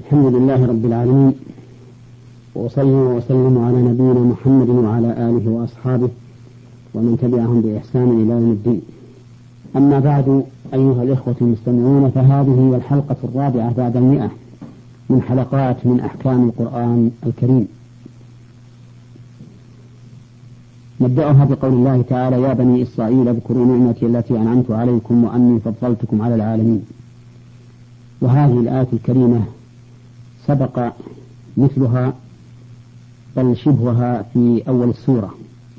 الحمد لله رب العالمين، وأصلي وأسلم على نبينا محمد وعلى آله وأصحابه ومن تبعهم بإحسان إلى يوم الدين. أما بعد، أيها الإخوة المستمعون، فهذه هي الحلقة 4 بعد 100 من حلقات من أحكام القرآن الكريم. نبدأها بقول الله تعالى: يا بني إسرائيل اذكروا نعمتي التي أنعمت عليكم وأني فضلتكم على العالمين. وهذه الآية الكريمة سبق مثلها بل شبهها في أول السورة.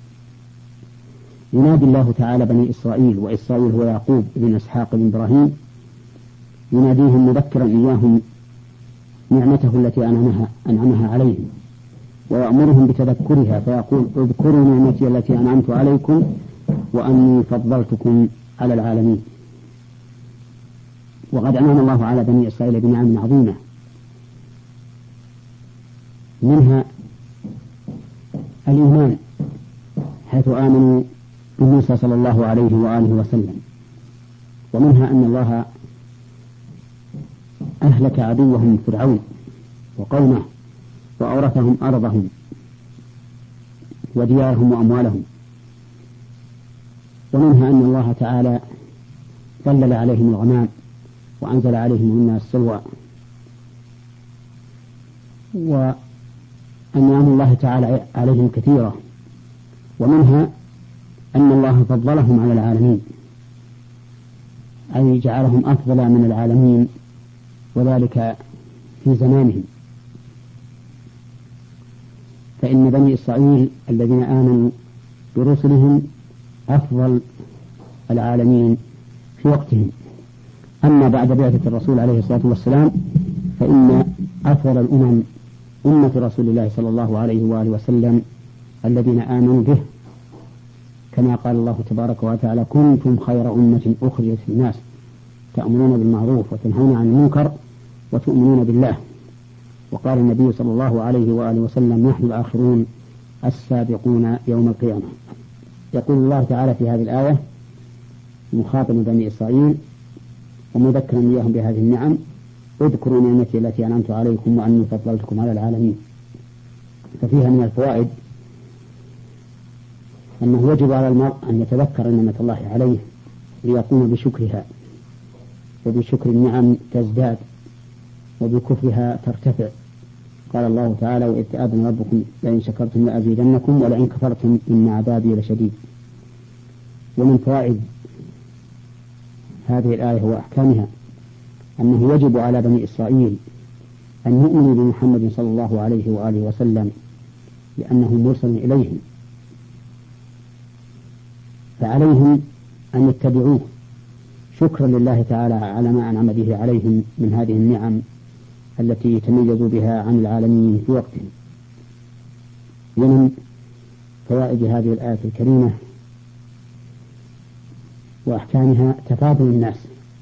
ينادي الله تعالى بني إسرائيل، وإسرائيل هو يعقوب بن إسحاق بن إبراهيم، يناديهم مذكرا إياهم نعمته التي أنعمها عليهم، ويأمرهم بتذكرها، فيقول: اذكروا نعمتي التي أنعمت عليكم وأني فضلتكم على العالمين. وقد أنعم الله على بني إسرائيل بنعم عظيمة، منها الإيمان، حيث آمنوا بموسى صلى الله عليه وآله وسلم، ومنها أن الله أهلك عدوهم فرعون وقومه وأورثهم أرضهم وديارهم وأموالهم، ومنها أن الله تعالى ظلل عليهم الغمام وأنزل عليهم منا السلوى. وأنعام الله تعالى عليهم كثيرة، ومنها أن الله فضلهم على العالمين، أي جعلهم أفضل من العالمين، وذلك في زمانهم. فإن بني إسرائيل الذين آمنوا برسلهم أفضل العالمين في وقتهم. أما بعد بعثة الرسول عليه الصلاة والسلام فإن أفضل الأمم أمة رسول الله صلى الله عليه وآله وسلم الذين آمنوا به، كما قال الله تبارك وتعالى: كنتم خير أمة أخرجت للناس تأمرون بالمعروف وتنهون عن المنكر وتؤمنون بالله. وقال النبي صلى الله عليه وآله وسلم: نحن الآخرون السابقون يوم القيامة. يقول الله تعالى في هذه الآية مخاطب بني إسرائيل ومذكرا إياهم بهذه النعم: اذكروا نعمتي التي أنعمت عليكم وأني فضلتكم على العالمين. ففيها من الفوائد أنه يجب على المرء أن يتذكر نعمة الله عليه ليقوم بشكرها، وبشكر النعم تزداد وبكفرها ترتفع. قال الله تعالى: وإذ تأذن ربكم لئن شكرتم لأزيدنكم ولئن كفرتم إن عذابي لشديد. ومن فوائد هذه الآية وأحكامها أنه يجب على بني إسرائيل أن يؤمنوا بمحمد صلى الله عليه وآله وسلم لأنه مرسل إليهم، فعليهم أن يتبعوه شكرا لله تعالى على ما أنعم به عليهم من هذه النعم التي تميزوا بها عن العالمين في وقتهم. ومن فوائد هذه الآية الكريمة وأحكامها تفاضل الناس،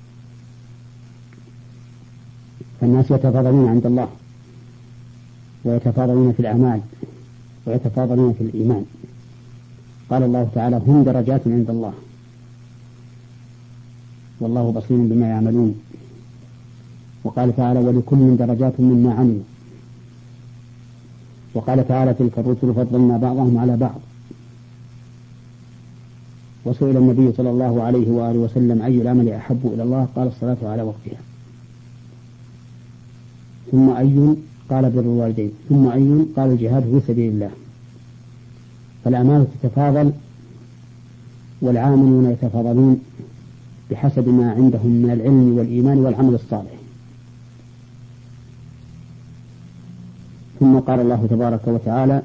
فالناس يتفاضلون عند الله، ويتفاضلون في الأعمال، ويتفاضلون في الإيمان. قال الله تعالى: هم درجات عند الله والله بصير بما يعملون. وقال تعالى: ولكل درجات مما عملوا. وقال تعالى: تلك الرسل فضلنا بعضهم على بعض. وسئل النبي صلى الله عليه وآله وسلم: أي العمل أحب إلى الله؟ قال: الصلاة على وقتها. ثم أي؟ قال: بر الوالدين. ثم أي؟ قال: الجهاد في سبيل الله. فالأعمال تتفاضل، والعاملون يتفاضلون بحسب ما عندهم من العلم والإيمان والعمل الصالح. ثم قال الله تبارك وتعالى: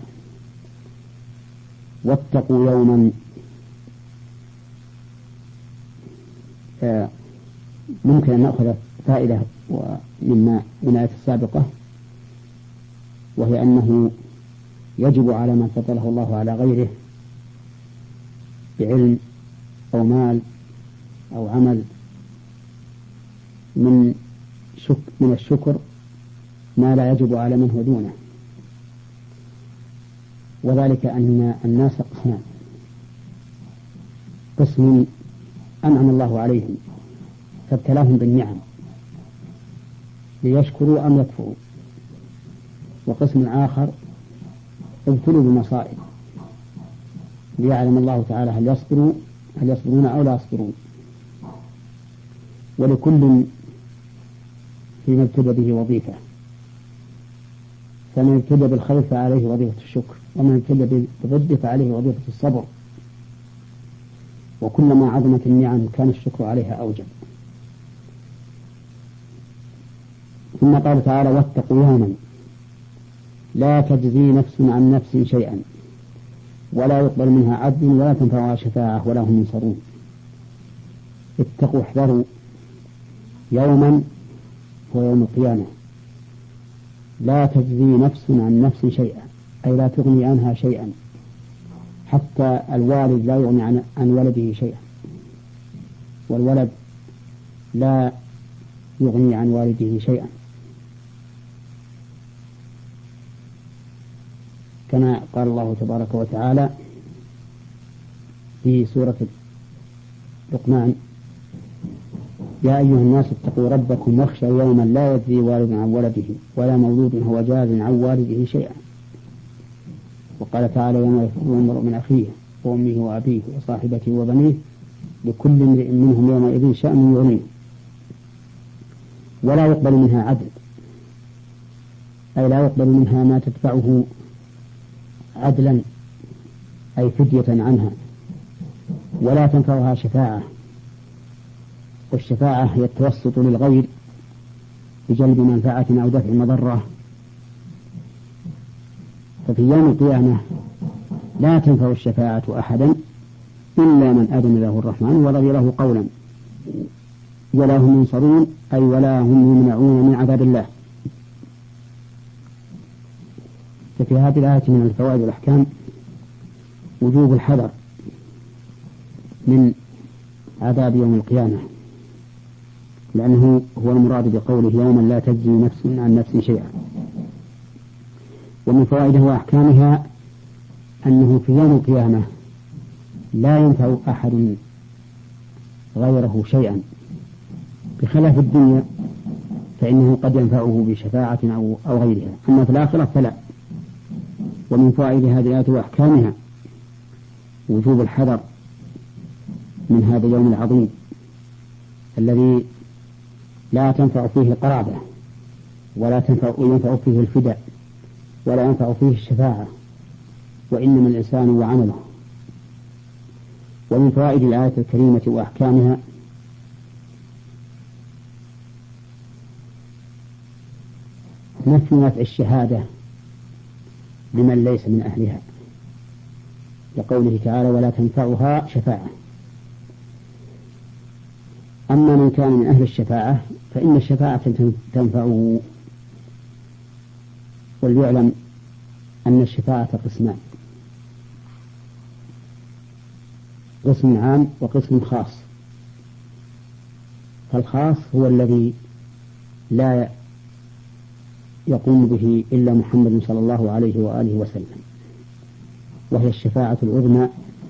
واتقوا يوما. ممكن أن نأخذ فائدة من الآية السابقة، وهي أنه يجب على من فضله الله على غيره بعلم أو مال أو عمل من الشكر ما لا يجب على من هو دونه، وذلك أن الناس قسمان: قسم أنعم الله عليهم فابتلاهم بالنعم، ليشكروا أم يكفروا، وقسم آخر ابتلوا بالمصائب ليعلم الله تعالى هل يصبرون أو لا يصبرون. ولكل فيما ابتلى به وظيفة، فمن ابتلى بالخير فعليه وظيفة الشكر، ومن ابتلى بالضد فعليه وظيفة الصبر، وكلما عظمت النعم كان الشكر عليها أوجب. ثم قال تعالى: واتقوا يوما لا تجزي نفس عن نفس شيئا ولا يقبل منها عدل ولا تنفعها شفاعة ولا هم ينصرون. اتقوا احذروا يوما هو يوم القيامة لا تجزي نفس عن نفس شيئا، أي لا تغني عنها شيئا، حتى الوالد لا يغني عن ولده شيئا، والولد لا يغني عن والده شيئا، كما قال الله تبارك وتعالى في سورة لقمان: يا أيها الناس اتقوا ربكم واخشوا يوما لا يجزي والد عن ولده ولا مولود هو جاز عن والده شيئا. وقال تعالى: يوم يفر المرء من أخيه وأمه وأبيه وصاحبته وبنيه لكل امرئ منهم يومئذ شأن يغنيه ولا يقبل منها عدل، أي لا يقبل منها ما تدفعه عدلا أي فدية عنها، ولا تنفعها شفاعة، والشفاعة هي التوسط للغير بجلب منفعة أو دفع مضرة. ففي يوم القيامة لا تنفع الشفاعة أحدا إلا من أذن له الرحمن ورضي له قولا ولا هم ينصرون، أي ولا هم يمنعون من عذاب الله. ففي هذه الآية من الفوائد والأحكام وجوب الحذر من عذاب يوم القيامة، لأنه هو المراد بقوله يوما لا تجزي نفس عن نفس شيئا. ومن فوائدها وأحكامها أنه في يوم القيامة لا ينفع أحد غيره شيئا، بخلاف الدنيا فإنه قد ينفعه بشفاعة أو غيرها، أما في الآخرة فلا. ومن فوائد هذه الآية وأحكامها وجوب الحذر من هذا اليوم العظيم الذي لا تنفع فيه القرابة ولا ينفع فيه الفداء ولا ينفع فيه الشفاعة، وإنما الإنسان وعمله. ومن فوائد الآية الكريمة وأحكامها نفي نفع الشهادة لمن ليس من أهلها، لقوله تعالى: ولا تنفعها شفاعة. أما من كان من أهل الشفاعة فإن الشفاعة تنفعه. وليعلم أن الشفاعة قسمان: قسم عام وقسم خاص. فالخاص هو الذي لا يقوم به إلا محمد صلى الله عليه وآله وسلم، وهي الشفاعة العظمى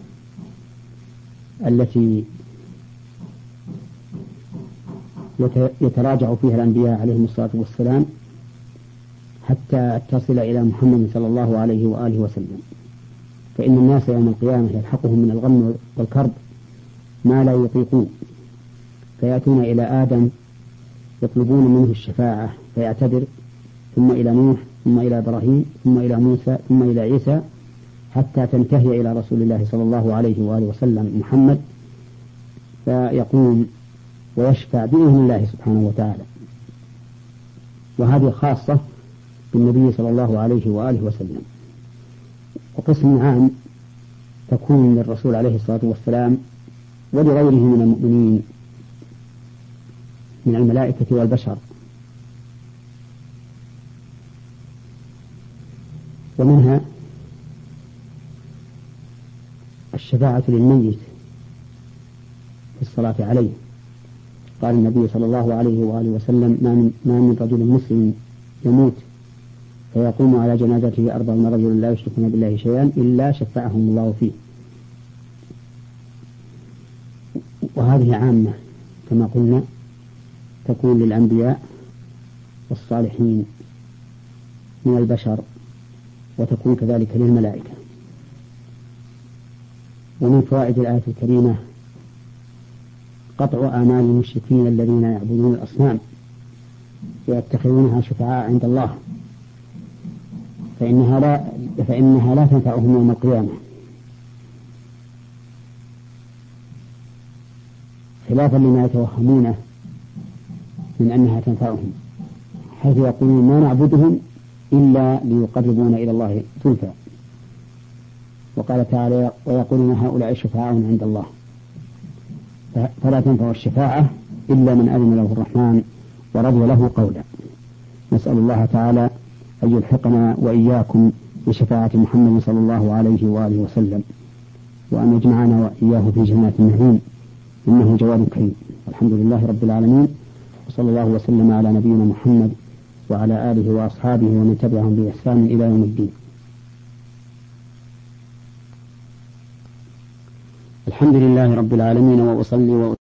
التي يتراجع فيها الأنبياء عليهم الصلاة والسلام حتى تصل إلى محمد صلى الله عليه وآله وسلم. فإن الناس يوم القيامة يلحقهم من الغم والكرب ما لا يطيقون، فيأتون إلى آدم يطلبون منه الشفاعة فيعتذر، ثم إلى نوح، ثم إلى إبراهيم، ثم إلى موسى، ثم إلى عيسى، حتى تنتهي إلى رسول الله صلى الله عليه وآله وسلم محمد، فيقوم ويشفع بإذن الله سبحانه وتعالى. وهذه خاصة بالنبي صلى الله عليه وآله وسلم. وقسم عام تكون للرسول عليه الصلاة والسلام ولغيره من المؤمنين من الملائكة والبشر. ومنها الشفاعة للميت في الصلاة عليه. قال النبي صلى الله عليه وآله وسلم: ما من رجل مسلم يموت فيقوم على جنازته 40 رجل لا يشركون بالله شيئا إلا شفعهم الله فيه. وهذه عامة كما قلنا، تكون للأنبياء والصالحين من البشر، وتكون كذلك للملائكة. ومن فوائد الآية الكريمة قطع آمال المشركين الذين يعبدون الأصنام ويتخذونها شفعاء عند الله، فإنها لا تنفعهم يوم القيامة، خلافا لما يتوهمونه من أنها تنفعهم، حيث يقولون ما نعبدهم إلا ليقربونا إلى الله زلفى. وقال تعالى ويقولون هؤلاء شفعاء عند الله، فلا تنفع الشفاعة إلا من أذن له الرحمن ورضي له قولا. نسأل الله تعالى أن يلحقنا وإياكم بشفاعة محمد صلى الله عليه وآله وسلم، وأن يجمعنا وإياه في جنات النعيم، إنه جواد كريم. الحمد لله رب العالمين، وصلى الله وسلم على نبينا محمد وعلى آله وأصحابه ومن تبعهم بإحسان إلى يوم الدين. الحمد لله رب العالمين، وأصلي